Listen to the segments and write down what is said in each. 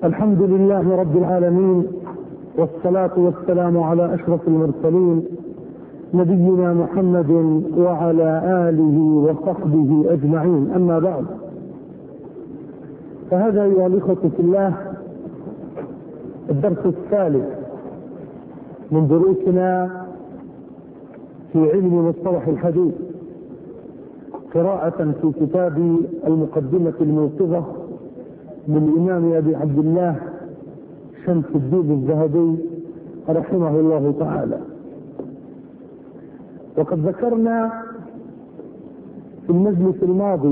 الحمد لله رب العالمين، والصلاة والسلام على أشرف المرسلين نبينا محمد وعلى آله وصحبه أجمعين. أما بعد، فهذا أيها الإخوة في الله الدرس الثالث من دروسنا في علم مصطلح الحديث، قراءة في كتاب المقدمة الموقظة من الإمام أبي عبد الله شمس الدين الذهبي رحمه الله تعالى. وقد ذكرنا في المجلس الماضي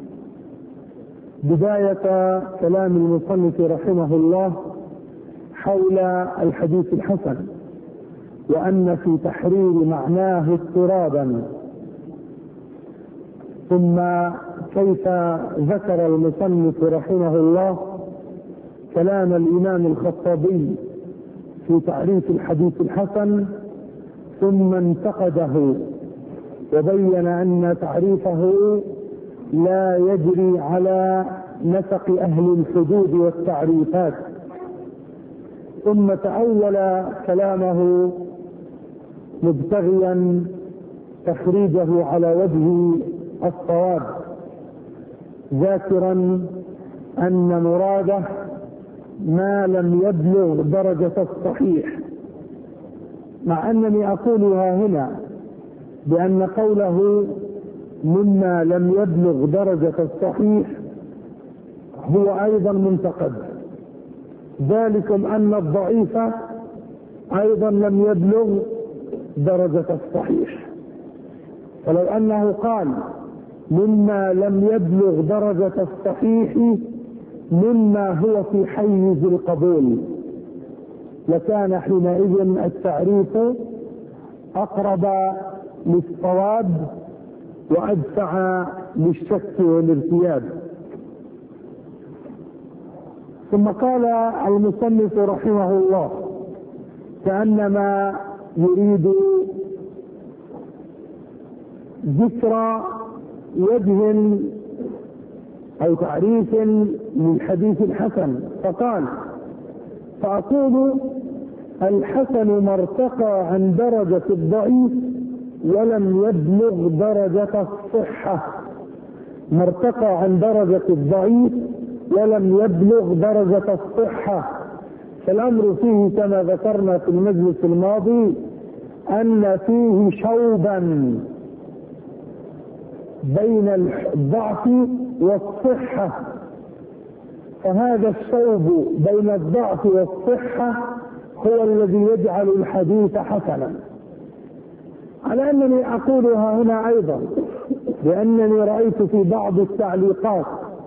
بداية كلام المصنف رحمه الله حول الحديث الحسن، وأن في تحرير معناه اضطرابا، ثم كيف ذكر المصنف رحمه الله كلام الإمام الخطابي في تعريف الحديث الحسن، ثم انتقده وبين أن تعريفه لا يجري على نسق أهل الحدود والتعريفات، ثم تأول كلامه مبتغيا تخريجه على وجه الصواب، ذاكرا أن مراده ما لم يبلغ درجة الصحيح، مع أنني أقولها هنا بأن قوله مما لم يبلغ درجة الصحيح هو أيضا منتقد، ذلكم أن الضعيف أيضا لم يبلغ درجة الصحيح. فلو أنه قال مما لم يبلغ درجة الصحيح مما هو في حيز القبول، لكان حينئذ التعريف أقرب للصواب وأدفع للشك والارتياب. ثم قال المصنف رحمه الله كأنما يريد ذكر وجه أو تعريف للحديث الحسن، فقال: فأقول الحسن ما ارتقى عن درجة الضعيف ولم يبلغ درجة الصحة. ما ارتقى عن درجة الضعيف ولم يبلغ درجة الصحة. فالأمر فيه كما ذكرنا في المجلس الماضي أن فيه شوبا بين الضعف والصحة، فهذا الشوب بين الضعف والصحة هو الذي يجعل الحديث حسنا. على أنني أقولها هنا أيضا لأنني رأيت في بعض التعليقات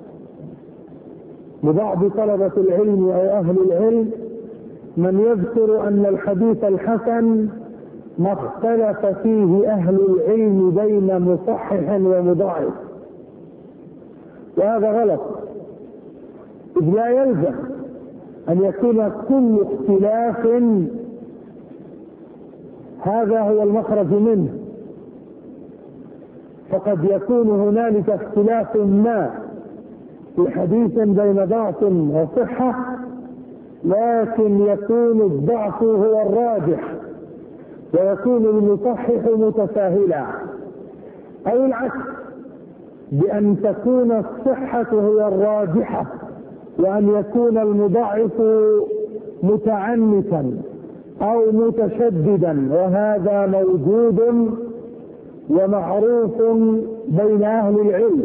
لبعض طلبة العلم أو أهل العلم من يذكر أن الحديث الحسن ما اختلف فيه أهل العلم بين مصحح ومضاعف، وهذا غلط، إذ لا يلزم أن يكون كل اختلاف هذا هو المخرج منه، فقد يكون هنالك اختلاف ما في حديث بين ضعف وصحة، لكن يكون الضعف هو الراجح ويكون المصحح متساهلا، أو العكس، بأن تكون الصحة هي الراجحة وأن يكون المضاعف متعنتا أو متشددا، وهذا موجود ومعروف بين أهل العلم.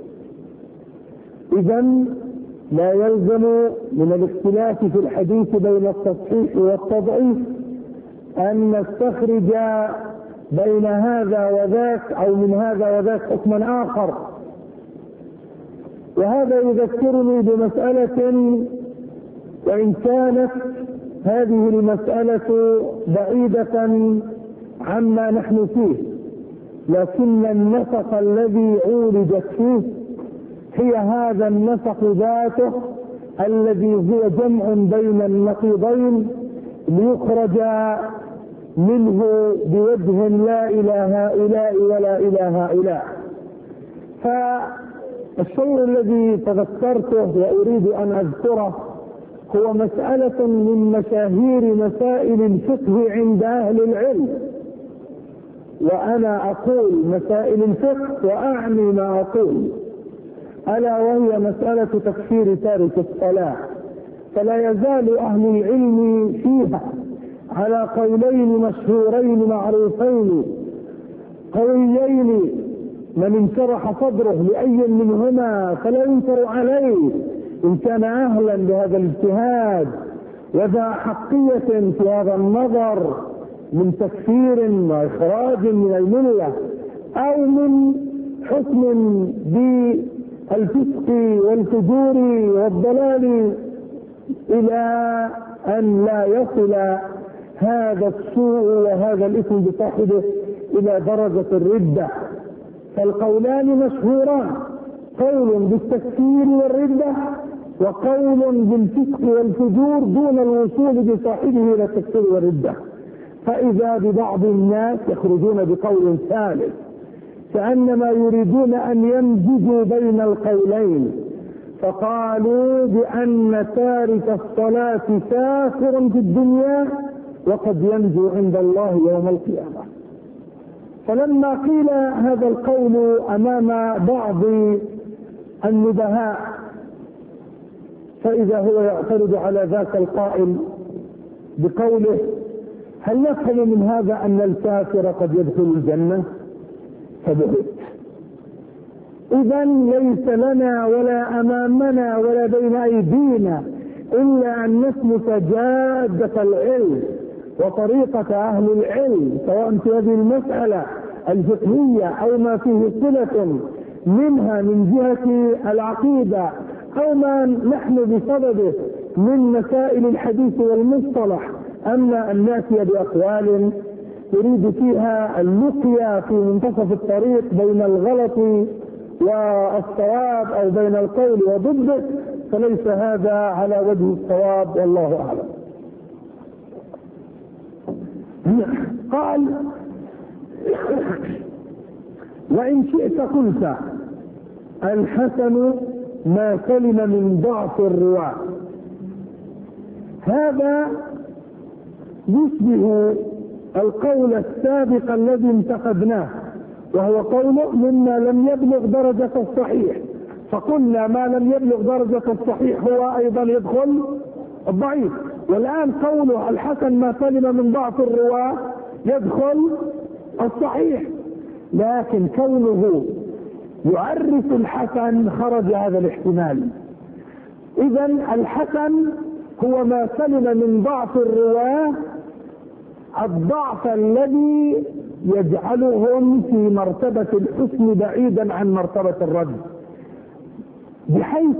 إذن لا يلزم من الاختلاف في الحديث بين التصحيح والتضعيف أن نستخرج بين هذا وذاك أو من هذا وذاك حكما آخر. وهذا يذكرني بمسألة، وإن كانت هذه المسألة بعيدة عما نحن فيه، لكن النسق الذي عولجت فيه هي هذا النسق ذاته الذي هو جمع بين النقيضين ليخرج منه بوجه لا إلى هؤلاء ولا إلى هؤلاء. فالشيء الذي تذكرته وأريد أن أذكره هو مسألة من مشاهير مسائل الفقه عند أهل العلم، وأنا أقول مسائل الفقه وأعني ما أقول، ألا وهي مسألة تكفير تارك الصلاة. فلا يزال أهل العلم فيها على قولين مشهورين معروفين قويين، من انشرح صدره لأي منهما فلا ينكر عليه إن كان أهلا لهذا الاجتهاد وذا حقية في هذا النظر من تكفير وإخراج من الملة أو من حكم بالفسق والفجور والضلال، إلى أن لا يصل هذا السوء وهذا الإثم بصاحبه إلى درجة الردة. فالقولان مشهوران، قول بالتكفير والردة وقول بالفسق والفجور دون الوصول بصاحبه إلى التكفير والردة. فإذا ببعض الناس يخرجون بقول ثالث كأنما يريدون أن يمزجوا بين القولين، فقالوا بأن تارك الصلاة كافر في الدنيا وقد ينجو عند الله يوم القيامة. فلما قيل هذا القول أمام بعض النبهاء فإذا هو يعترض على ذاك القائل بقوله: هل نفهم من هذا أن الكافر قد يدخل الجنة؟ فبهت. إذا ليس لنا ولا أمامنا ولا بين أيدينا إلا أن نسلك جادة العلم وطريقة أهل العلم، سواء في هذه المسألة الفقهية أو ما فيه صلة منها من جهة العقيدة أو ما نحن بصدده من مسائل الحديث والمصطلح. أما أن نأتي بأقوال يريد فيها اللقيا في منتصف الطريق بين الغلط والصواب أو بين القول وضده، فليس هذا على وجه الصواب والله أعلم. قال: وإن شئت قلت الحسن ما سلم من ضعف الرواة. هذا يشبه القول السابق الذي انتقدناه، وهو قول مما لم يبلغ درجة الصحيح، فقلنا ما لم يبلغ درجة الصحيح هو أيضا يدخل الضعيف. والآن قوله الحسن ما سلم من ضعف الرواة يدخل الصحيح، لكن كونه يعرف الحسن خرج هذا الاحتمال. إذا الحسن هو ما سلم من ضعف الرواة، الضعف الذي يجعلهم في مرتبة الحسن بعيدا عن مرتبة الرد، بحيث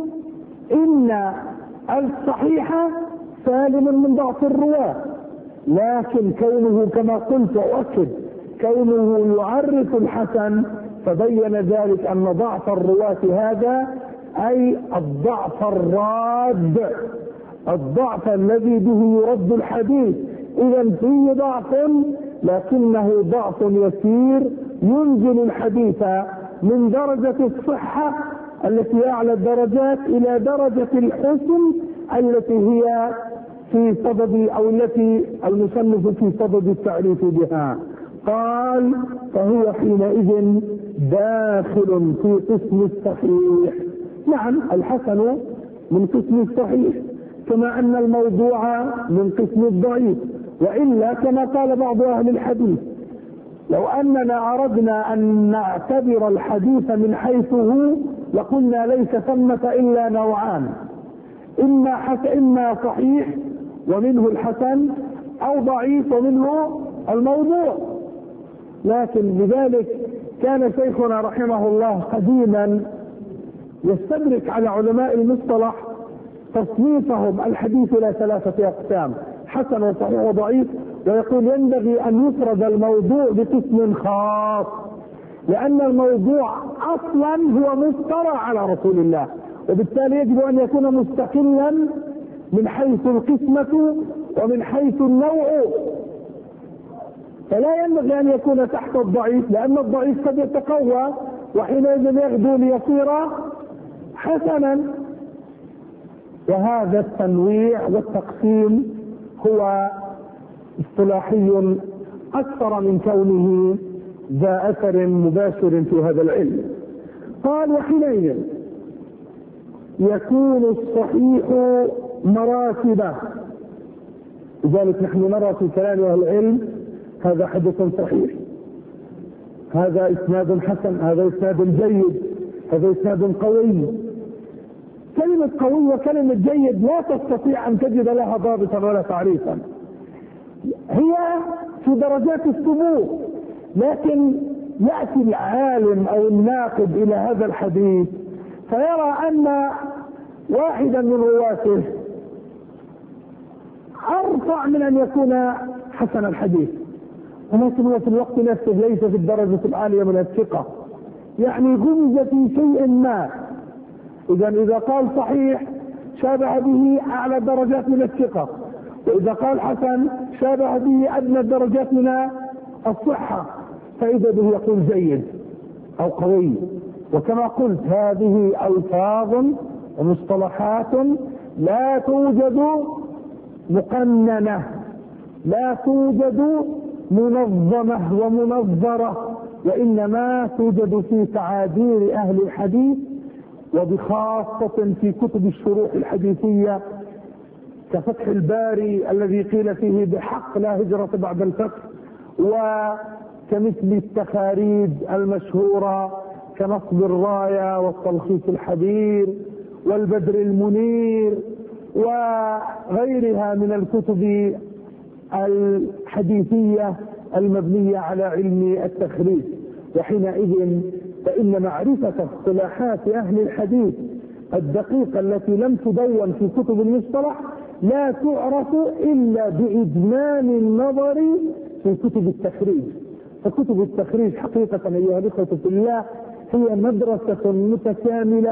إن الصحيح سالم من ضعف الرواة، لكن كونه كما قلت وأكد كونه يعرف الحسن فبين ذلك أن ضعف الرواة هذا أي الضعف الراد، الضعف الذي به يرد الحديث. إذا فيه ضعف لكنه ضعف يسير ينزل الحديث من درجة الصحة التي أعلى الدرجات إلى درجة الحسن التي هي في صدد أو التي المصنف في صدد التعريف بها. قال: فهو حينئذ داخل في قسم الصحيح. نعم، الحسن من قسم الصحيح كما أن الموضوع من قسم الضعيف، وإلا كما قال بعض أهل الحديث: لو أننا أردنا أن نعتبر الحديث من حيث هو لقلنا ليس ثمة إلا نوعان، إما صحيح ومنه الحسن أو ضعيف ومنه الموضوع. لكن لذلك كان شيخنا رحمه الله قديما يستدرك على علماء المصطلح تصنيفهم الحديث إلى 3 أقسام: حسن وصحيح وضعيف، ويقول ينبغي أن يفرد الموضوع بقسم خاص، لأن الموضوع أصلا هو مفترى على رسول الله، وبالتالي يجب أن يكون مستقلا من حيث القسمة ومن حيث النوع، فلا ينبغي أن يكون تحت الضعيف، لأن الضعيف قد يتقوى وحينئذ يغدو ليصير حسنا. وهذا التنويع والتقسيم هو اصطلاحي أكثر من كونه ذا أثر مباشر في هذا العلم. قال وحينئذ يكون الصحيح مراتبا، لذلك نحن نرى في كلام أهل العلم هذا حديث صحيح، هذا إسناد حسن، هذا إسناد جيد، هذا إسناد قوي. كلمة قوي وكلمة جيد لا تستطيع أن تجد لها ضابطا ولا تعريفا، هي في درجات الثبوت، لكن يأتي العالم أو الناقد إلى هذا الحديث فيرى أن واحدا من رواته أرفع من أن يكون حسن الحديث، ولكن هو في الوقت نفسه ليس في الدرجة العالية من الثقة، يعني غمز في شيء ما. إذا قال صحيح شابه به أعلى الدرجات من الثقة، وإذا قال حسن شابه به أدنى الدرجات من الصحة، فإذا به يقول جيد أو قوي. وكما قلت هذه ألفاظ ومصطلحات لا توجد مقننة، لا توجد منظمة ومنظرة، وإنما توجد في تعابير أهل الحديث، وبخاصة في كتب الشروح الحديثية كفتح الباري الذي قيل فيه بحق لا هجرة بعد الفتح، وكمثل التخاريج المشهورة كنصب الراية والتلخيص الحبير والبدر المنير وغيرها من الكتب الحديثية المبنية على علم التخريج. وحينئذ فإن معرفة اصطلاحات أهل الحديث الدقيقة التي لم تدون في كتب المصطلح لا تعرف إلا بإجمال النظر في كتب التخريج. فكتب التخريج حقيقة أيها الإخوة في الله هي مدرسة متكاملة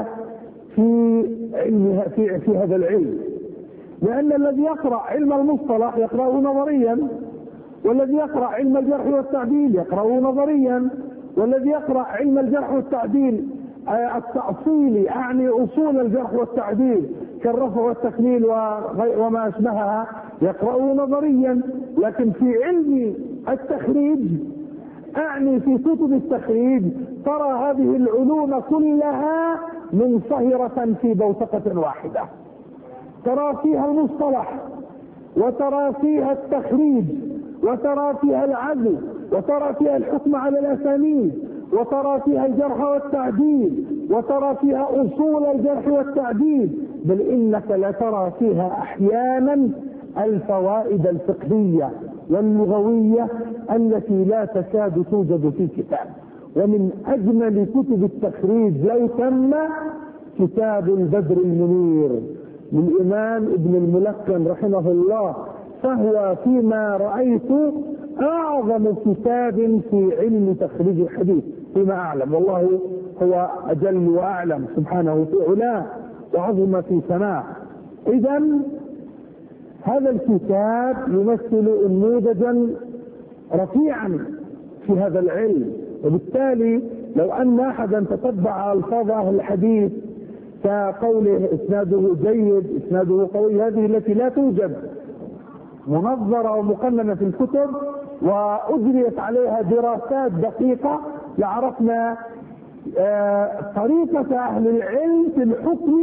في هذا العلم، لأن الذي يقرأ علم المصطلح يقرأه نظريا، والذي يقرأ علم الجرح والتعديل يقرأه نظريا، والذي يقرأ علم الجرح والتعديل التأصيلي أعني أصول الجرح والتعديل كالرفع والتقليل وما أشبهها يقرأه نظريا. لكن في علم التخريج أعني في كتب التخريج ترى هذه العلوم كلها منصهرة في بوتقة واحدة، ترى فيها المصطلح وترى فيها التخريج وترى فيها العدل وترى فيها الحكم على الأسانيد وترى فيها الجرح والتعديل وترى فيها أصول الجرح والتعديل، بل إنك لترى فيها أحيانا الفوائد الفقهية واللغوية التي لا تكاد توجد في كتاب. ومن أجمل كتب التخريج لو تم كتاب البدر المنير للإمام ابن الملقن رحمه الله، فهو فيما رأيت أعظم كتاب في علم تخريج الحديث فيما أعلم، والله هو أجل وأعلم سبحانه في علاه وعظم في سماه. إذن هذا الكتاب يمثل نموذجا رفيعا في هذا العلم، وبالتالي لو أن أحدا تتبع ألفاظ أهل الحديث كقوله إسناده جيد إسناده قوي، هذه التي لا توجد منظرة ومقننة في الكتب وأجريت عليها دراسات دقيقة لعرفنا طريقة أهل العلم في الحكم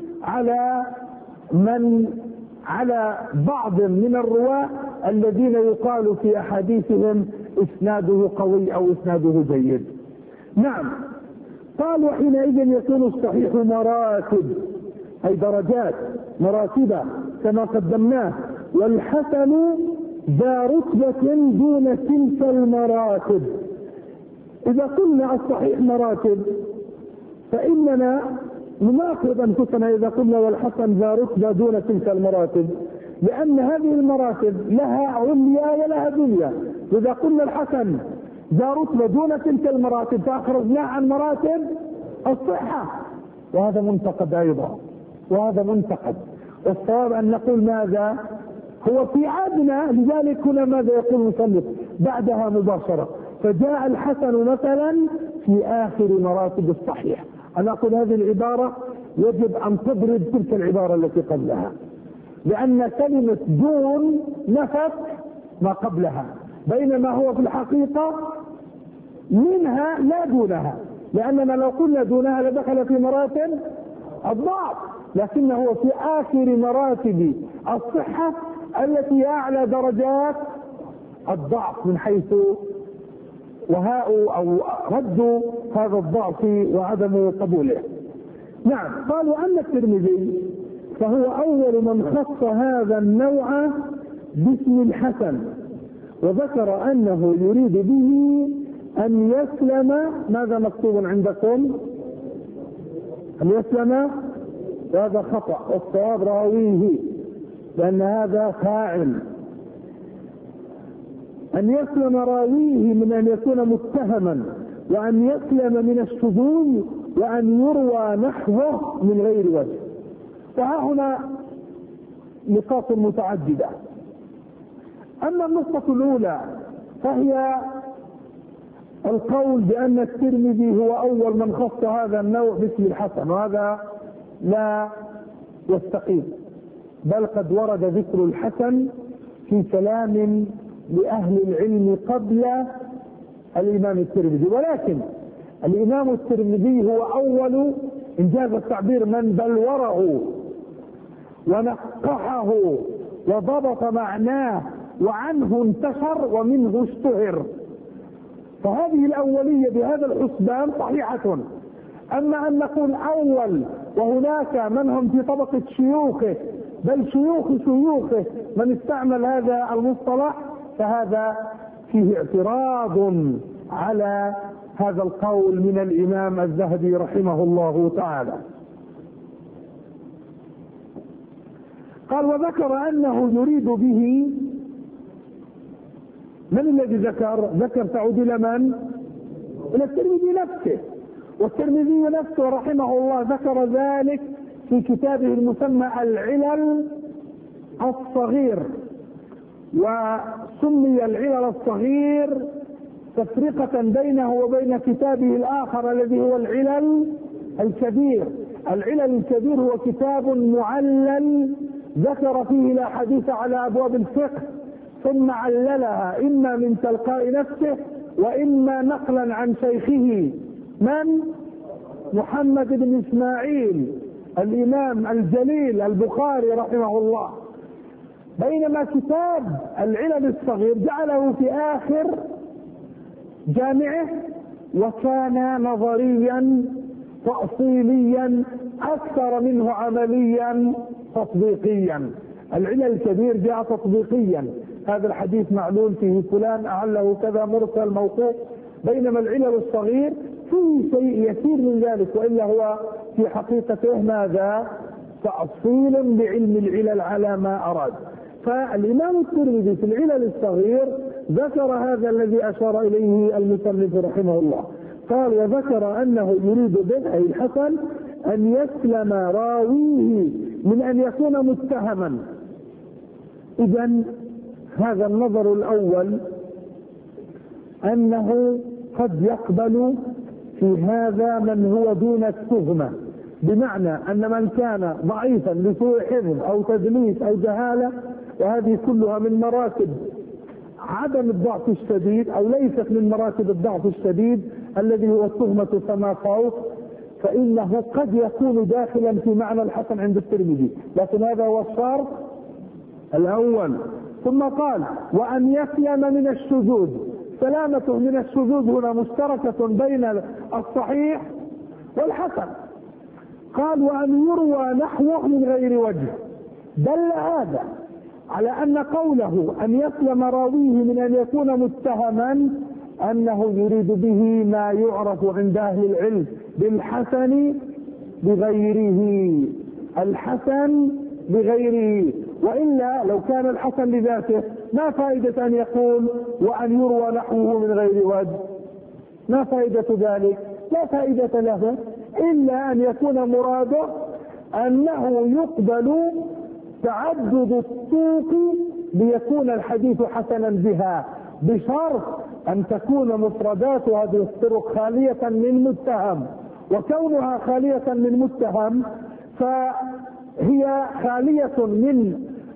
على بعض من الرواة الذين يقال في أحاديثهم إسناده قوي أو إسناده جيد. نعم، قال وحينئذ يكون الصحيح مراتب، أي درجات مراتب كما قدمناه، والحسن ذا رتبة دون تلك المراتب. إذا قلنا الصحيح مراتب فإننا نناقض أنفسنا إذا قلنا والحسن ذا رتبة دون تلك المراتب، لأن هذه المراتب لها عليا ولها دنيا. إذا قلنا الحسن ذا رتبة دون تلك المراتب فأخرجناه عن مراتب الصحة، وهذا منتقد أيضا، وهذا منتقد. والصواب أن نقول ماذا هو في عادنا. لذلك هنا ماذا يقول المصنف بعدها مباشرة؟ فجاء الحسن مثلا في آخر مراتب الصحيح. أنا أقول هذه العبارة يجب أن تضرب تلك العبارة التي قبلها، لأن كلمة دون نفت ما قبلها، بينما هو في الحقيقة منها لا دونها، لأننا لو قلنا دونها لدخل في مراتب الضعف، لكنه في آخر مراتب الصحة التي أعلى درجات الضعف من حيث وهاء أو رد هذا الضعف وعدم قبوله. نعم، قالوا أن الترمذي فهو أول من خص هذا النوع باسم الحسن، وذكر أنه يريد به أن يسلم. ماذا مكتوب عندكم؟ أن يسلم، وهذا خطأ، والصواب راويه، لأن هذا فاعل. أن يسلم راويه من أن يكون متهما، وأن يسلم من الشذوذ، وأن يروى نحوه من غير وجه. فها هنا نقاط متعددة. أما النقطة الأولى فهي القول بأن الترمذي هو أول من خص هذا النوع باسم الحسن، وهذا لا يستقيم، بل قد ورد ذكر الحسن في كلام لأهل العلم قبل الإمام الترمذي، ولكن الإمام الترمذي هو أول إنجاز التعبير من بلوره ونقحه وضبط معناه وعنه انتشر ومنه اشتهر، فهذه الأولية بهذا الحسبان صحيحة. أما أن نقول أول وهناك من هم في طبقة شيوخه بل شيوخ شيوخه من استعمل هذا المصطلح، فهذا فيه اعتراض على هذا القول من الإمام الذهبي رحمه الله تعالى. قال وذكر أنه يريد به، من الذي ذكر تعود إلى من؟ إلى الترمذي نفسه، والترمذي نفسه رحمه الله ذكر ذلك في كتابه المسمى العلل الصغير، وسمي العلل الصغير تفرقة بينه وبين كتابه الآخر الذي هو العلل الكبير. العلل الكبير هو كتاب معلل ذكر فيه الأحاديث على أبواب الفقه، ثم عللها إما من تلقاء نفسه وإما نقلا عن شيخه من؟ محمد بن إسماعيل الإمام الجليل البخاري رحمه الله. بينما كتاب العلل الصغير جعله في آخر جامعه، وكان نظريا تأصيليا أكثر منه عمليا تطبيقيا. العلل الكبير جاء تطبيقيا، هذا الحديث معلول فيه فلان أعله كذا مرسل موقوف، بينما العلل الصغير فيه شيء يسير من ذلك، وإلا هو في حقيقته ماذا؟ تأصيل لعلم العلل على ما أراد. فالإمام الترمذي في العلل الصغير ذكر هذا الذي أشار إليه المصنف رحمه الله، قال وذكر أنه يريد به أي الحسن أن يسلم راويه من أن يكون متهما. إذن هذا النظر الأول أنه قد يقبل في هذا من هو دون التهمة، بمعنى أن من كان ضعيفا لسوء حفظ أو تدليس أو جهالة، وهذه كلها من مراتب عدم الضعف الشديد أو ليست من مراتب الضعف الشديد الذي هو التهمة فما فوق، فإنه قد يكون داخلا في معنى الحسن عند الترمذي، لكن هذا هو الشرط الأول. ثم قال وأن يسلم من الشذوذ، سلامته من الشذوذ هنا مشتركة بين الصحيح والحسن. قال وأن يروى نحوه من غير وجه، دل هذا على أن قوله أن يسلم راويه من أن يكون متهما أنه يريد به ما يعرف عند أهل العلم بالحسن بغيره، الحسن بغيره، وإلا لو كان الحسن لذاته ما فائدة أن يقول وأن يروى نحوه من غير وجه؟ ما فائدة ذلك؟ لا فائدة له، إلا أن يكون مراده أنه يقبل تعدد الطرق ليكون الحديث حسنا بها، بشرط أن تكون مفردات هذه الطرق خالية من متهم، وكونها خالية من متهم فهي خالية من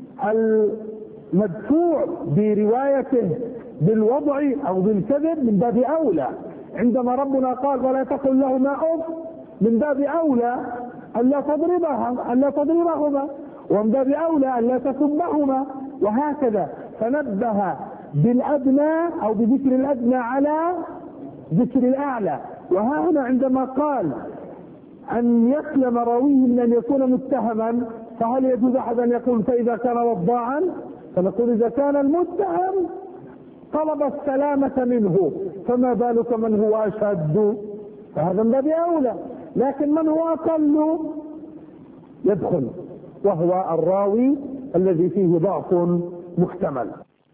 المدفوع بروايته بالوضع أو بالكذب من باب أولى. عندما ربنا قال ولا تقل لهما أف من باب أولى ألا تضربهما، ومن باب أولى ألا تسبهما، وهكذا. فنبه بالأدنى أو بذكر الأدنى على ذكر الأعلى. وها هنا عندما قال أن يسلم راويه من أن يكون متهما، فهل يجوز أحد أن يقول فإذا كان وضاعا؟ فنقول إذا كان المتهم طلب السلامة منه فما بالك من هو أشد، فهذا من باب أولى. لكن من هو أقل يدخل، وهو الراوي الذي فيه ضعف محتمل.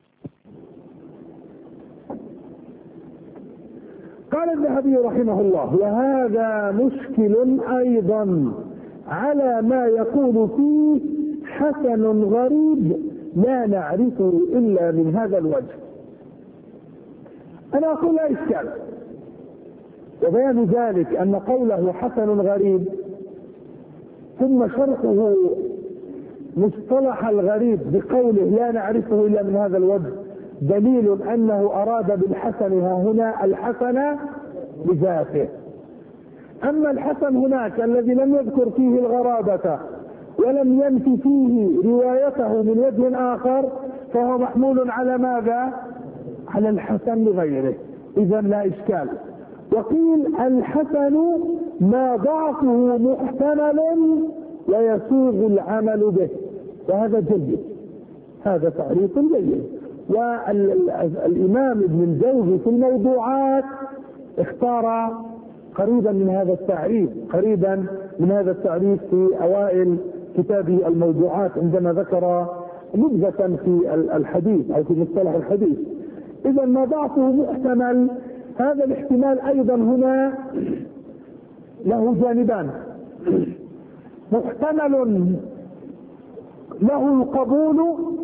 قال الذهبي رحمه الله: وهذا مشكل أيضا على ما يقول فيه حسن غريب لا نعرفه إلا من هذا الوجه. أنا أقول لا إشكال، وبيان ذلك أن قوله حسن غريب ثم شرحه مصطلح الغريب بقوله لا نعرفه إلا من هذا الوجه دليل أنه أراد بالحسن هنا الحسن بذاته. أما الحسن هناك الذي لم يذكر فيه الغرابة ولم ينفي فيه روايته من وجه آخر فهو محمول على ماذا؟ على الحسن لغيره، إذا لا إشكال. وقيل الحسن ما ضعفه محتمل ويسوغ العمل به، وهذا جيد، هذا تعريف جيد. والإمام ابن الجوزي في الموضوعات اختار قريبا من هذا التعريف في أوائل كتابه الموضوعات عندما ذكر نبذة في الحديث أو في مصطلح الحديث. إذا ما ضعفه محتمل، هذا الاحتمال أيضا هنا له جانبان: محتمل له القبول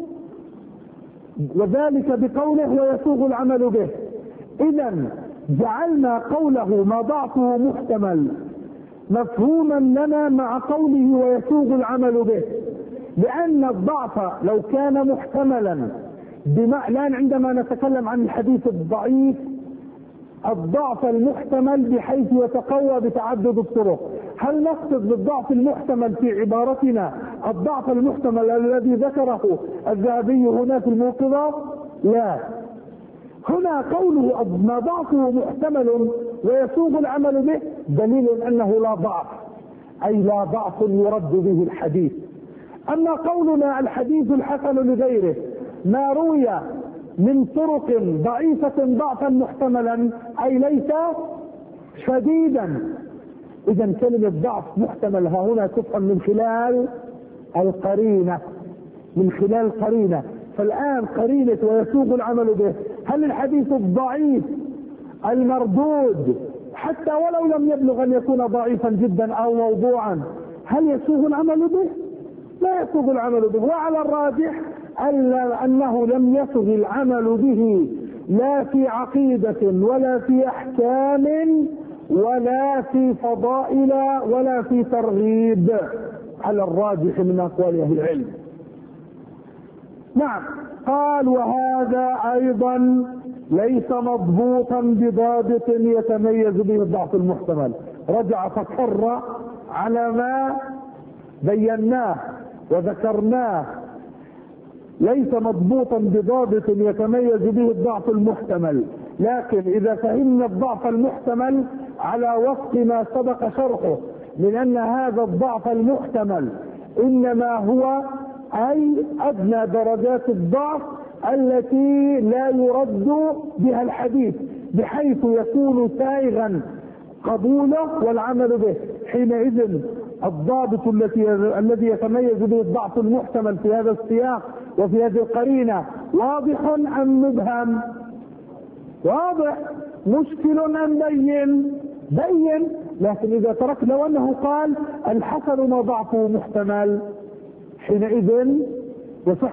وذلك بقوله ويسوغ العمل به. إذا جعلنا قوله ما ضعفه محتمل مفهوما لنا مع قوله ويسوغ العمل به، لأن الضعف لو كان محتملا الآن عندما نتكلم عن الحديث الضعيف الضعف المحتمل بحيث يتقوى بتعدد الطرق، هل نقصد بالضعف المحتمل في عبارتنا الضعف المحتمل الذي ذكره الذهبي هنا في الموقظة؟ لا، هنا قوله ما ضعفه محتمل ويسوغ العمل به دليل أنه لا ضعف، أي لا ضعف يرد به الحديث. أما قولنا الحديث الحسن لغيره ما روي من طرق ضعيفة ضعفا محتملا أي ليس شديدا، إذا كلمة ضعف محتمل ها هنا تفهم من خلال القرينة. فالآن قرينة ويسوغ العمل به، هل الحديث الضعيف المردود حتى ولو لم يبلغ أن يكون ضعيفا جدا أو موضوعا هل يسوغ العمل به؟ لا يسوغ العمل به. وعلى الراجح أنه لم يسوغ العمل به لا في عقيدة ولا في أحكام ولا في فضائل ولا في ترغيب، على الراجح من أقوال أهل العلم. نعم. قال وهذا أيضا ليس مضبوطا بضابط يتميز به الضعف المحتمل. رجع فكر على ما بيناه وذكرناه، ليس مضبوطا بضابط يتميز به الضعف المحتمل. لكن إذا فهمنا الضعف المحتمل على وفق ما سبق شرحه من أن هذا الضعف المحتمل إنما هو أي أدنى درجات الضعف التي لا يرد بها الحديث بحيث يكون سائغا قبوله والعمل به، حينئذ الضابط الذي يتميز به الضعف المحتمل في هذا السياق وفي هذه القرينة واضح أم مبهم؟ واضح. مشكل أم بين. لكن إذا تركنا وأنه قال الحسن ما ضعفه محتمل حينئذ يصح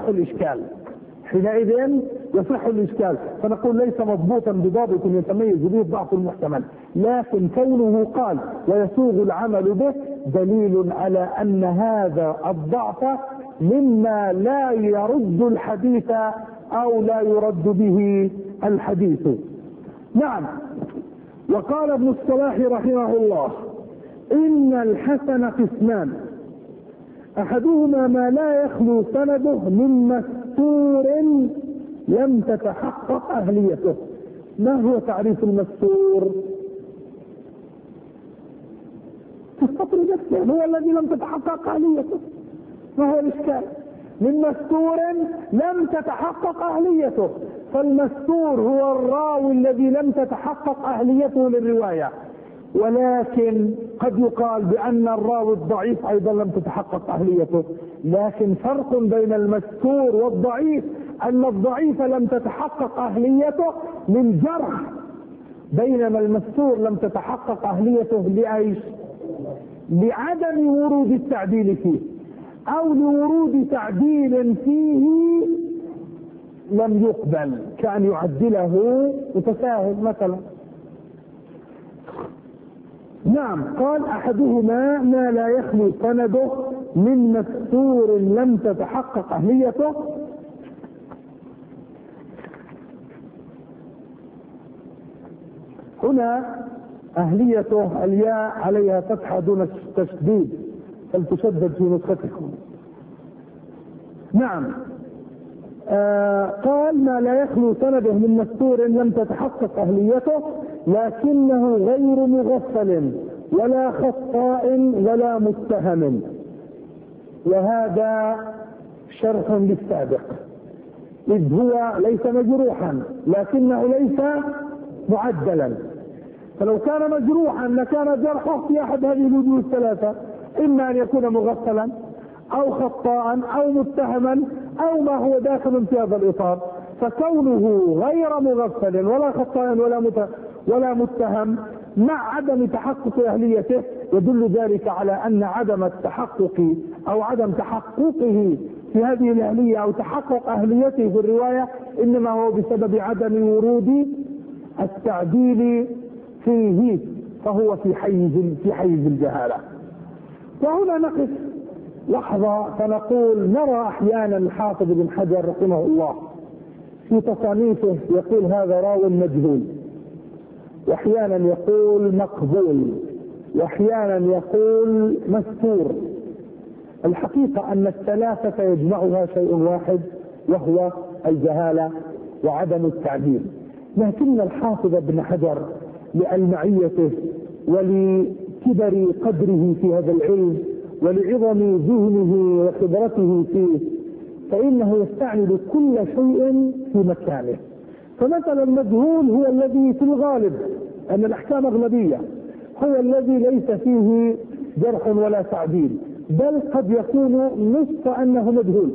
الإشكال. فنقول ليس مضبوطا بضابط يتميز به الضعف المحتمل، لكن كونه قال ويسوغ العمل به دليل على أن هذا الضعف مما لا يرد الحديث أو لا يرد به الحديث. نعم. وقال ابن الصلاح رحمه الله: إن الحسن قسمان، أحدهما ما لا يخلو سنده من مستور لم تتحقق أهليته. ما هو تعريف المستور؟ في السطر نفسه هو الذي لم تتحقق أهليته. ما هو الإشكال؟ من مستور لم تتحقق أهليته، فالمستور هو الراوي الذي لم تتحقق أهليته للرواية. ولكن قد يقال بأن الراوي الضعيف أيضا لم تتحقق أهليته، لكن فرق بين المستور والضعيف أن الضعيف لم تتحقق أهليته للجرح، بينما المستور لم تتحقق أهليته لأيش؟ لعدم ورود التعديل فيه، أو لورود تعديل فيه لم يقبل، كأن يعدله متساهل مثلا. نعم. قال: أحدهما ما لا يخلو سنده من مستور لم تتحقق أهليته. هنا أهليته الياء عليها فتحة دون التشديد، فلتشدد في نسختكم. نعم. قال: ما لا يخلو سنده من مستور لم تتحقق أهليته، لكنه غير مغفل ولا خطاء ولا متهم. وهذا شرح للسابق، إذ هو ليس مجروحا لكنه ليس معدلا، فلو كان مجروحا لكان جرحه في أحد هذه الوجوه الثلاثة: إما أن يكون مغفلا أو خطاء أو متهما أو ما هو داخل في هذا الإطار. فكونه غير مغفل ولا خطاء ولا متهم مع عدم تحقق أهليته يدل ذلك على أن عدم التحقق أو عدم تحققه في هذه الأهلية أو تحقق أهليته في الرواية إنما هو بسبب عدم ورود التعديل فيه، فهو في حيز الجهالة. وهنا نقف لحظة فنقول: نرى أحيانا الحافظ بن حجر رحمه الله في تصانيفه يقول هذا راو مجهول، واحيانا يقول مقبول، واحيانا يقول مستور. الحقيقة أن الثلاثة يجمعها شيء واحد، وهو الجهالة وعدم التعديل. لكن الحافظ بن حجر لألمعيته ولكبر قدره في هذا العلم ولعظم ذهنه وخبرته فيه فإنه يستعمل كل شيء في مكانه. فمثلا المجهول هو الذي في الغالب أن الأحكام أغلبية، هو الذي ليس فيه جرح ولا تعديل، بل قد يكون نصف أنه مجهول.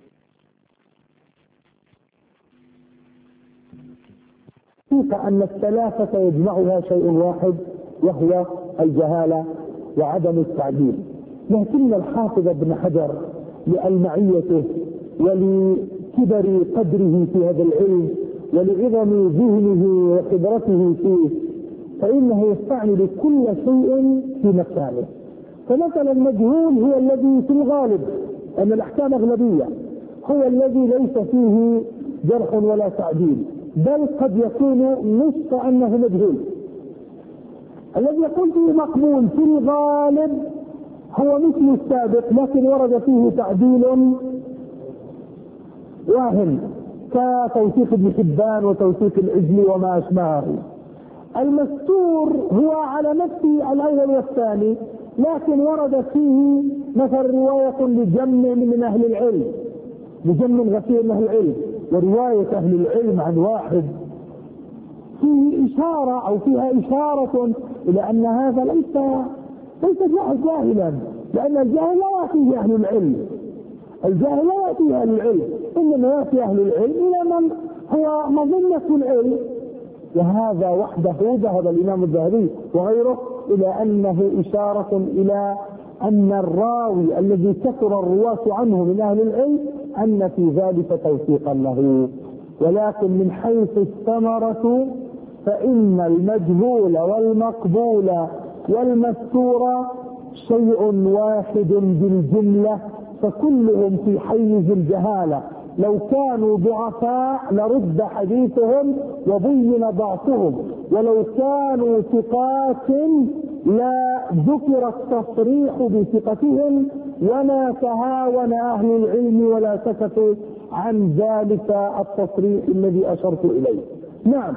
أن الثلاثة يجمعها شيء واحد، وهو الجهالة وعدم التعديل. لكن الحافظ بن حجر لألمعيته ولكبر قدره في هذا العلم ولعظم ذهنه وخبرته فيه فإنه يستعمل كل شيء في مكانه. فمثلا المجهول هو الذي في الغالب أن الأحكام أغلبية، هو الذي ليس فيه جرح ولا تعديل، بل قد يكون نصف أنه مجهول. الذي يكون فيه مقبول في الغالب هو مثل السابق لكن ورد فيه تعديل واهم كتوثيق ابن حبان وتوثيق العجلي وما أشبهه. المستور هو على نفسه الأول والثاني، لكن ورد فيه مثل رواية لجمع من أهل العلم، لجمع غفير من أهل العلم، ورواية أهل العلم عن واحد فيه إشارة أو فيها إشارة إلى أن هذا ليس جاهلا، لأن الجاهل لا يأتيه أهل العلم، الجاهل لا يأتيه أهل العلم، إنما يأتي أهل العلم إلى من هو مظنة العلم. وهذا وحده ذهب الإمام الذهبي وغيره إلى أنه إشارة إلى أن الراوي الذي كثر الرواة عنه من أهل العلم أن في ذلك توثيقا له. ولكن من حيث الثمرة فإن المجهول والمقبول والمستور شيء واحد بالجملة، فكلهم في حيز الجهالة. لو كانوا ضعفاء لرد حديثهم وبين ضعفهم، ولو كانوا ثقات لا ذكر التصريح بثقتهم، ولا تهاون أهل العلم ولا سكتوا عن ذلك التصريح الذي أشرت إليه. نعم.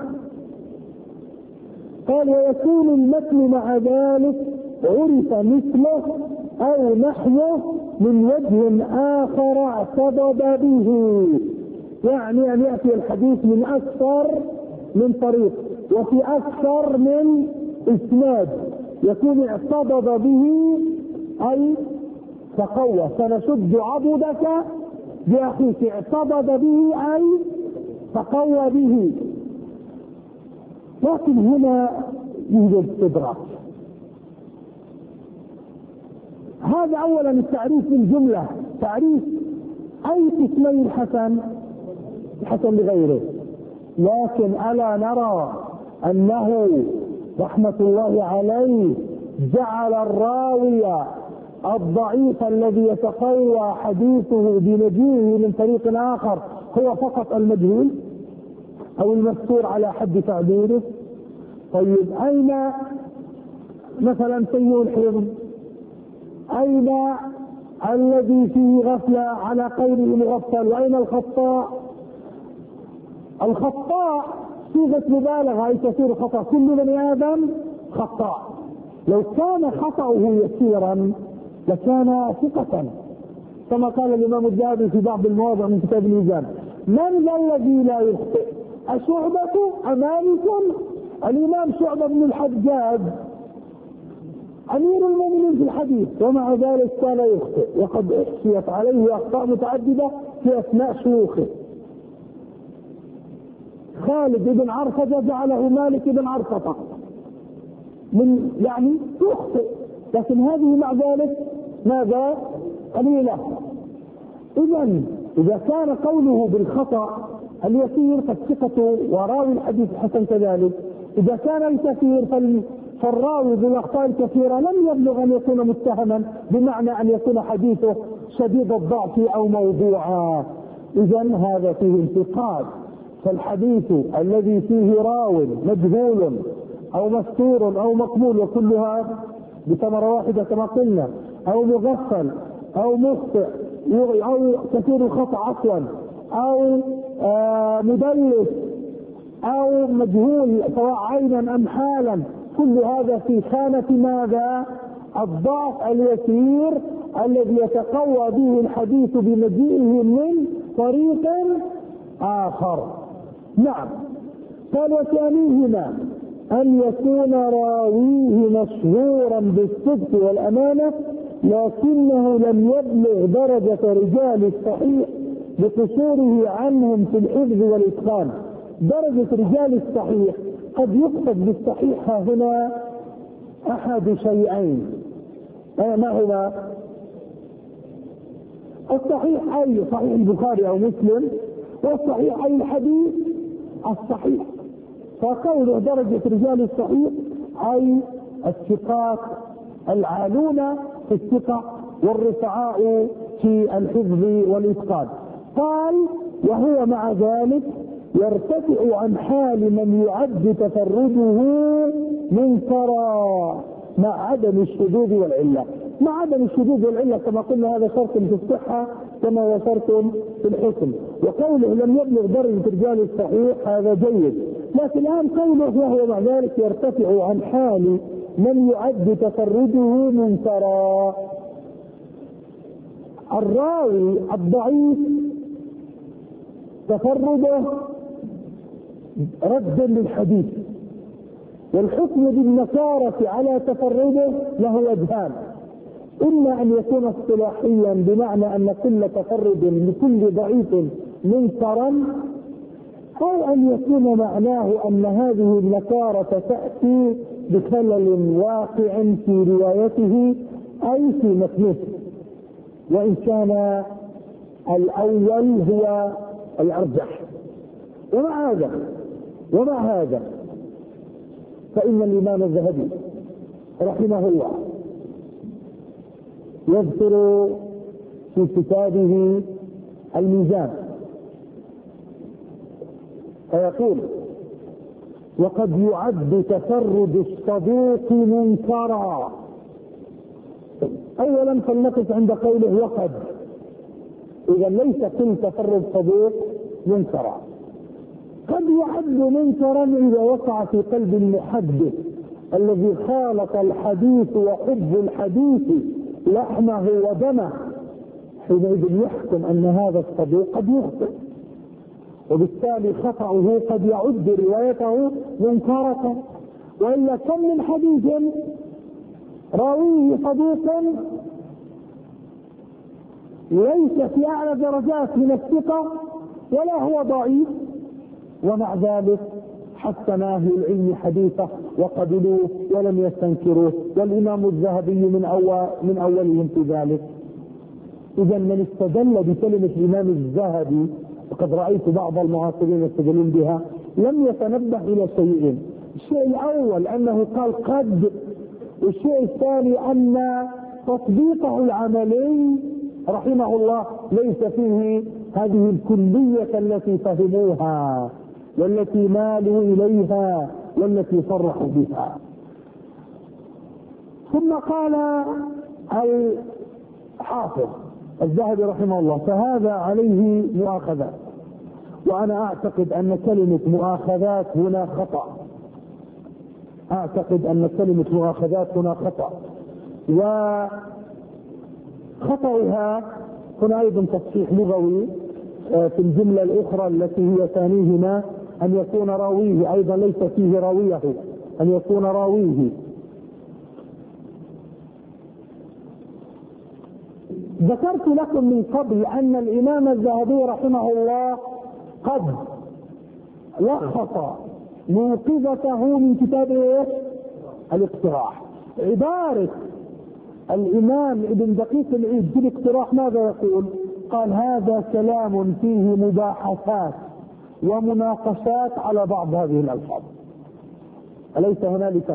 قال ويكون المتن مع ذلك عرف مثله أو نحوه من وجه آخر اعتضد به، يعني أن يأتي الحديث من أكثر من طريق وفي أكثر من إسناد، يكون اعتضد به أي تقوى. سنشد عضدك بأخيك، اعتضد به أي تقوى به. لكن هنا يوجد استدراك. هذا أولا التعريف بالجملة، تعريف أي قسمي الحسن، الحسن لغيره. لكن ألا نرى أنه رحمة الله عليه جعل الراوي الضعيف الذي يتقوى حديثه بمجيئه من طريق آخر هو فقط المجهول أو المستور على حد تعبيره؟ طيب أين مثلا سيء الحفظ؟ أين الذي فيه غفلة على قوله مغفل؟ وأين الخطاء؟ الخطاء صيغة مبالغة أي كثير خطأ، كل بني آدم خطاء. لو كان خطأه يسيرا لكان ثقة، كما قال الإمام الذهبي في بعض المواضع من كتاب الميزان: من ذا الذي لا يخطئ؟ أشعبة أمامكم؟ الإمام شعبة بن الحجاج أمير المؤمنين في الحديث، ومع ذلك كان يخطئ، وقد احصيت عليه أخطاء متعددة في أثناء شيوخه. خالد بن عرفة جعله مالك بن عرفة من يعني يخطئ، لكن هذه مع ذلك ماذا؟ قليلة. إذا كان قوله بالخطأ اليسير فالثقة وراوي الحديث الحسن كذلك، إذا كان الكثير فالراوي بالأخطاء الكثيرة لم يبلغ أن يكون متهما، بمعنى أن يكون حديثه شديد الضعف أو موضوعا. إذن هذا فيه انتقاد. فالحديث الذي فيه راو مجهول أو مستور أو مقبول، وكلها بثمرة واحدة كما قلنا، أو مغفل أو مخطئ أو كثير الخطأ عفوا، أو مدلس أو مجهول سواء عينا أم حالا، كل هذا في خانة ماذا؟ الضعف اليسير الذي يتقوى به الحديث بمجيئه من طريق آخر. نعم. قال وثانيهما أن يكون راويه مشهورا بالصدق والأمانة لكنه لم يبلغ درجة رجال الصحيح بقصوره عنهم في الحفظ والإتقان. درجة رجال الصحيح قد يقصد بالصحيح هنا أحد شيئين، ما هما؟ الصحيح أي صحيح البخاري أو مسلم، والصحيح أي الحديث الصحيح. فقوله درجة رجال الصحيح أي الثقات العالون في الثقة والرفعاء في الحفظ والإتقان. قال وهو مع ذلك يرتفع عن حال من يعد تفرده منكرا مع عدم الشذوذ والعلة. مع عدم الشذوذ والعلة كما قلنا هذا شرط في الصحة كما هو شرط في الحكم. وقوله لم يبلغ درجة رجال الصحيح هذا جيد، لكن الآن قوله وهو مع ذلك يرتفع عن حال من يعد تفرده منكرا. الراوي الضعيف تفرده رد للحديث، والحكم بالنكارة على تفرده له وجهان: إما أن يكون اصطلاحيا بمعنى أن كل تفرد لكل ضعيف منكرا، أو أن يكون معناه أن هذه النكارة تأتي بخلل واقع في روايته أي في متنه، وإن كان الأول هو الأرجح. ومع هذا فإن الإمام الذهبي رحمه الله يذكر في كتابه الميزان فيقول: وقد يعد تفرد الصدوق منكرا. اولا فلنقف عند قوله وقد، اذا ليس كل تفرد صدوق منكرا، قد يعد منكرا اذا وقع في قلب المحدث الذي خالط الحديث وحب الحديث لحمه ودمه، حينئذ يحكم ان هذا الصدوق قد يخطئ، وبالتالي خطأه قد يعد روايته منكرة. وإلا كم من حديث راويه صدوق ليس في أعلى درجات من الثقة ولا هو ضعيف، ومع ذلك حسن أهل العلم حديثه وقبلوه ولم يستنكروه، والإمام الذهبي من أولهم في ذلك. إذا من استدل بكلمة الإمام الذهبي، وقد رأيت بعض المعاصرين يستدلون بها، لم يتنبه إلى شيئين: الشيء الأول أنه قال قد، والشيء الثاني أن تطبيقه العملي رحمه الله ليس فيه هذه الكلية التي فهموها والتي مالوا إليها والتي صرحوا بها. ثم قال الحافظ الذهبي رحمه الله: فهذا عليه مؤاخذات. وأنا أعتقد أن كلمة مؤاخذات هنا خطأ، أعتقد أن كلمة مؤاخذات هنا خطأ، وخطأها هنا أيضا تصحيح لغوي في الجملة الأخرى التي هي ثانيهما، أن يكون راويه أيضا ليس فيه راويه، أن يكون راويه. ذكرت لكم من قبل أن الإمام الذهبي رحمه الله قد لخص موقظته من كتابه الاقتراح. عبارة الإمام ابن دقيق العيد في الاقتراح ماذا يقول؟ قال: هذا كلام فيه مباحثات ومناقشات على بعض هذه الألفاظ. أليس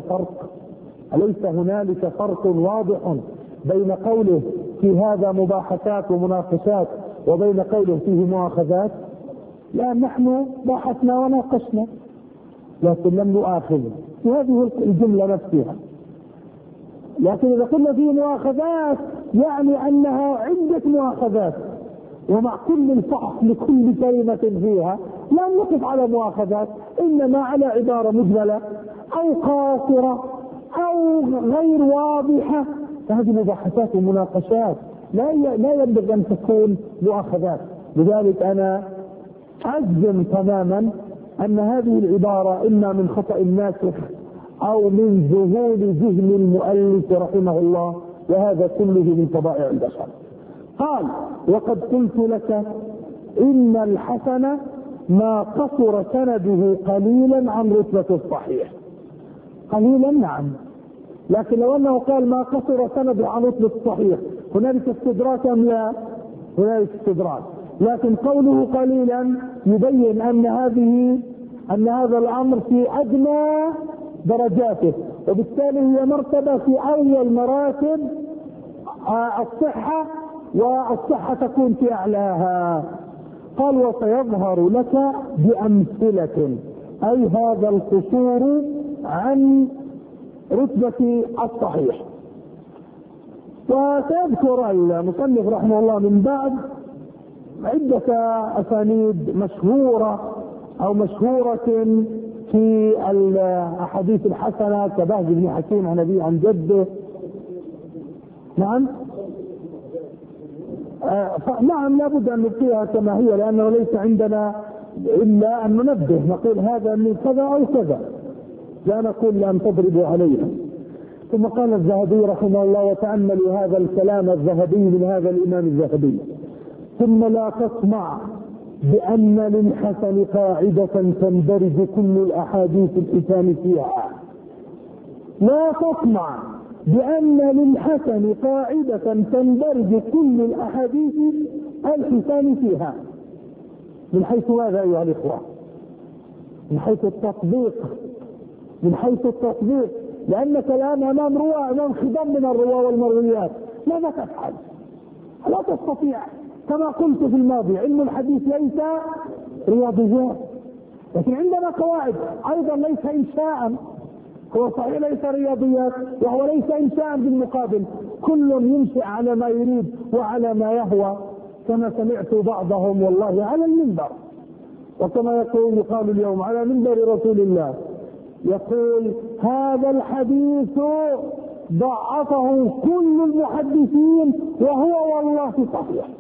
هنالك فرق واضح بين قوله في هذا مباحثات ومناقشات وبين قوله فيه مؤاخذات؟ لا، نحن باحثنا وناقشنا لكن لم نؤاخذ في هذه الجملة نفسها. لكن إذا قلنا فيه مؤاخذات يعني أنها عدة مؤاخذات، ومع كل الفحص لكل كلمة فيها لا نقف على مؤاخذات، إنما على عبارة مجملة أو قاصرة أو غير واضحة، فهذه مباحثات ومناقشات لا ينبغي أن تكون مؤاخذات. لذلك أنا أجزم تماما أن هذه العبارة إما من خطأ الناسخ أو من ذهول ذهن المؤلف رحمه الله، وهذا كله من طبائع البشر. قال: وقد قلت لك إن الحسن ما قصر سنده قليلا عن رتبة الصحيح. قليلا نعم، لكن لو أنه قال ما قصر سنده عن رتبة الصحيح هنالك استدراك أم لا؟ هنالك استدراك. لكن قوله قليلا يبين أن هذا الأمر في أدنى درجاته، وبالتالي هي مرتبة في أول مراتب الصحة، والصحة تكون في أعلاها. قال: وسيظهر لك بأمثلة، أي هذا القصور عن رتبة الصحيح. وسيذكر المصنف رحمه الله من بعد عدة أسانيد مشهورة أو مشهورة في الأحاديث الحسنة كبهز بن حكيم عن أبيه عن جده. نعم نعم، لابد أن نبقيها كما هي، لأنه ليس عندنا إلا أن ننبه، نقول هذا من كذا أو كذا، لا نقول لأن تضربوا عليها. ثم قال الذهبي رحمه الله: وتأملوا هذا الكلام الذهبي من هذا الإمام الذهبي: ثم لا تطمع بأن للحسن قاعدة تندرج كل الأحاديث الحسان فيها. لا تطمع بأن للحسن قاعدة تندرج كل الأحاديث الحسان فيها. من حيث ماذا أيها الإخوة؟ من حيث التطبيق، لأنك الآن أمام خضم من الرواة والمرويات، ماذا تفعل؟ لا تستطيع. كما قلت في الماضي، علم الحديث ليس رياضيات، لكن عندنا قواعد أيضا ليس إنشاء. هو صحيح ليس رياضيات وهو ليس إنشاء، بالمقابل كل ينشئ على ما يريد وعلى ما يهوى، كما سمعت بعضهم والله على المنبر، وكما يقال اليوم على منبر رسول الله، يقول هذا الحديث ضعفه كل المحدثين وهو والله صحيح.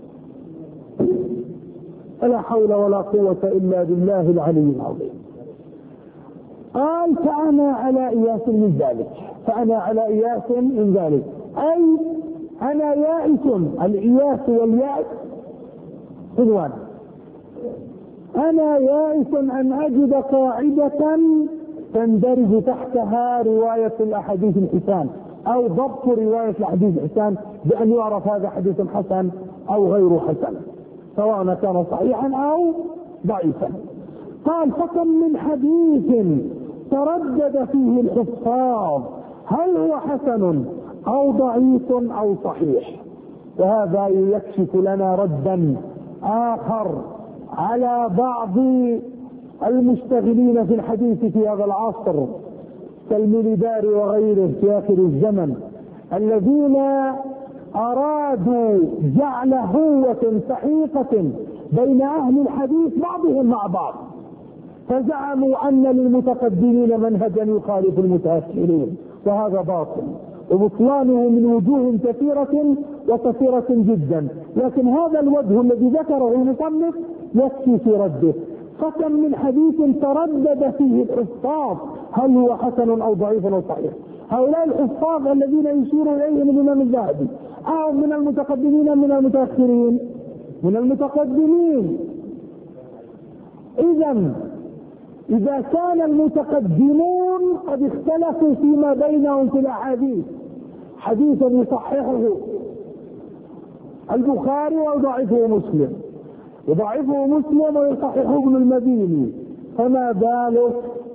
لا حول ولا قوة إلا بالله العلي العظيم. قال فأنا على إياس من ذلك، فأنا على إياس من ذلك، أي أنا يائس. الإياس واليأس عنوان. أنا يائس أن أجد قاعدة تندرج تحتها رواية الأحاديث الحسان، أو ضبط رواية الأحاديث الحسان بأن يعرف هذا حديث حسن أو غير حسن، سواء كان صحيحا أو ضعيفا. قال فكم من حديث تردد فيه الحفاظ هل هو حسن أو ضعيف أو صحيح. وهذا يكشف لنا ردا آخر على بعض المشتغلين في الحديث في هذا العصر كالميليدار وغيره في آخر الزمن، الذين أرادوا جعل هوة سحيقة بين أهل الحديث بعضهم مع بعض، فزعموا أن للمتقدمين منهجا يخالف المتأخرين، وهذا باطل، وبطلانه من وجوه كثيرة جدا. لكن هذا الوجه الذي ذكره المصنف يكفي في رده. فكم من حديث تردد فيه الحفاظ هل هو حسن أو ضعيف أو صحيح. هؤلاء الحفاظ الذين يشير إليهم الإمام الذهبي، أو من المتقدمين من المتأخرين؟ من المتقدمين. إذا كان المتقدمون قد اختلفوا فيما بينهم في الأحاديث، حديثا يصححه البخاري ويضعفه مسلم، يضعفه مسلم ويصححه ابن المديني، فما بالك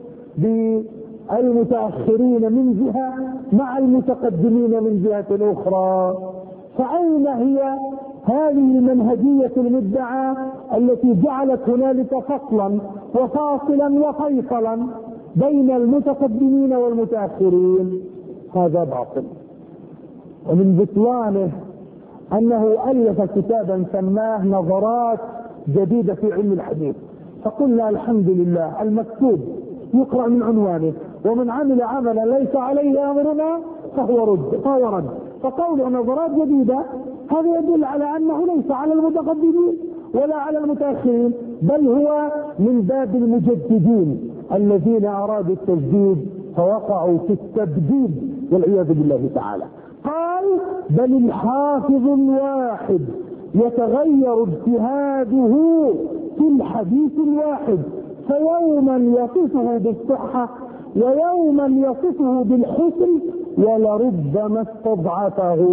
بالمتأخرين من جهة مع المتقدمين من جهة أخرى؟ فأين هي هذه المنهجية المدعاة التي جعلت هنالك فصلا وفاصلا وفيصلا بين المتقدمين والمتأخرين؟ هذا باطل. ومن بطلانه أنه ألف كتابا سماه نظرات جديدة في علم الحديث، فقلنا الحمد لله المكتوب يقرأ من عنوانه، ومن عمل عملا ليس عليه أمرنا فهو رد. فقوله نظرات جديدة هذا يدل على أنه ليس على المتقدمين ولا على المتأخرين، بل هو من باب المجددين الذين أرادوا التجديد فوقعوا في التبديد والعياذ بالله تعالى. قال بل الحافظ الواحد يتغير اجتهاده في الحديث الواحد، فيوما يصفه بالصحة ويوما يصفه بالحسن ولربما استضعفه.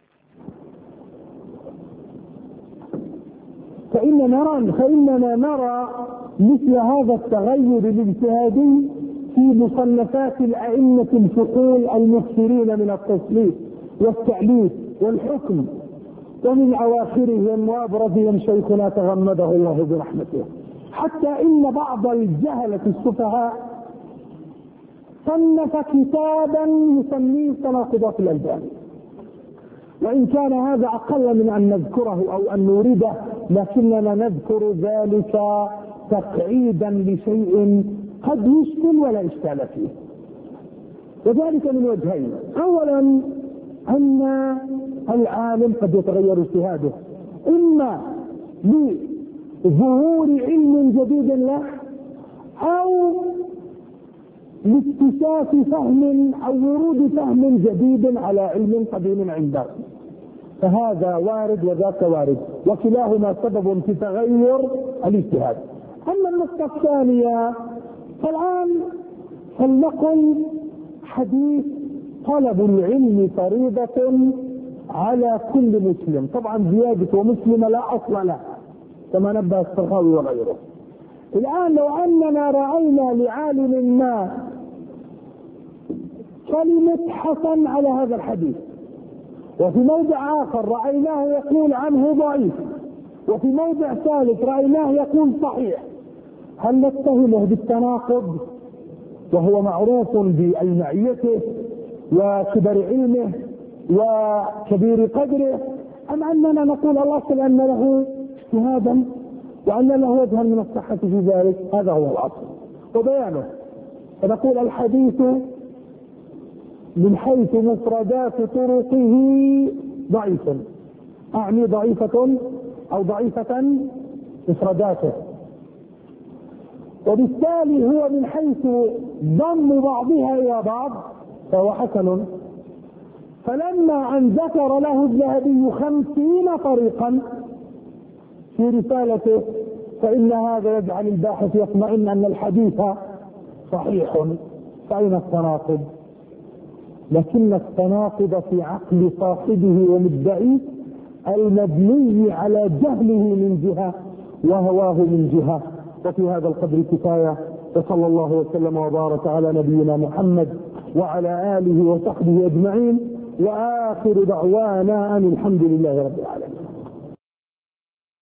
فإننا نرى مثل هذا التغير الاجتهادي في مصنفات الأئمة الفقول المكثرين من التصنيف والتأليف والحكم، ومن أواخرهم وأبرزهم شيخنا تغمده الله برحمته، حتى إن بعض الجهلة السفهاء صنف كتابا يسميه تناقضات الألباني، وإن كان هذا أقل من أن نذكره أو أن نورده، لكننا نذكر ذلك تقعيدا لشيء قد يشكل ولا إشكال فيه، وذلك من وجهين. أولا أن العالم قد يتغير اجتهاده، إما لظهور علم جديد له أو لاكتشاف فهم أو ورود فهم جديد على علم قديم عنده، فهذا وارد وذاك وارد، وكلاهما سبب في تغير الاجتهاد. أما النقطة الثانية، فالآن فلنقل حديث طلب العلم فريضة على كل مسلم، طبعا زيادة ومسلم لا أصل له كما نبه السخاوي وغيره. الآن لو أننا رأينا لعالم ما كلمة حسن على هذا الحديث، وفي موضع آخر رأيناه يقول عنه ضعيف، وفي موضع ثالث رأيناه يقول صحيح. هل نتهمه بالتناقض وهو معروف بألمعيته وكبر علمه وكبير قدره، أم أننا نقول الأصل أن له اجتهادا وأن له وجها من الصحة في ذلك؟ هذا هو الأصل وبيانه. فنقول الحديث من حيث مفردات طرقه ضعيف، أعني ضعيفة أو ضعيفة مفرداته، وبالتالي هو من حيث ضم بعضها إلى بعض فهو حسن. فلما أن ذكر له الذهبي 50 طريقا في رسالته فإن هذا يجعل الباحث يطمئن أن الحديث صحيح. فأين التناقض؟ لكن التناقض في عقل صاحبه ومدعيه المبني على جهله من جهة وهواه من جهة. وفي هذا القدر كفاية، وصلى الله وسلم وبارك على نبينا محمد وعلى آله وصحبه أجمعين، وآخر دعوانا أن الحمد لله رب العالمين.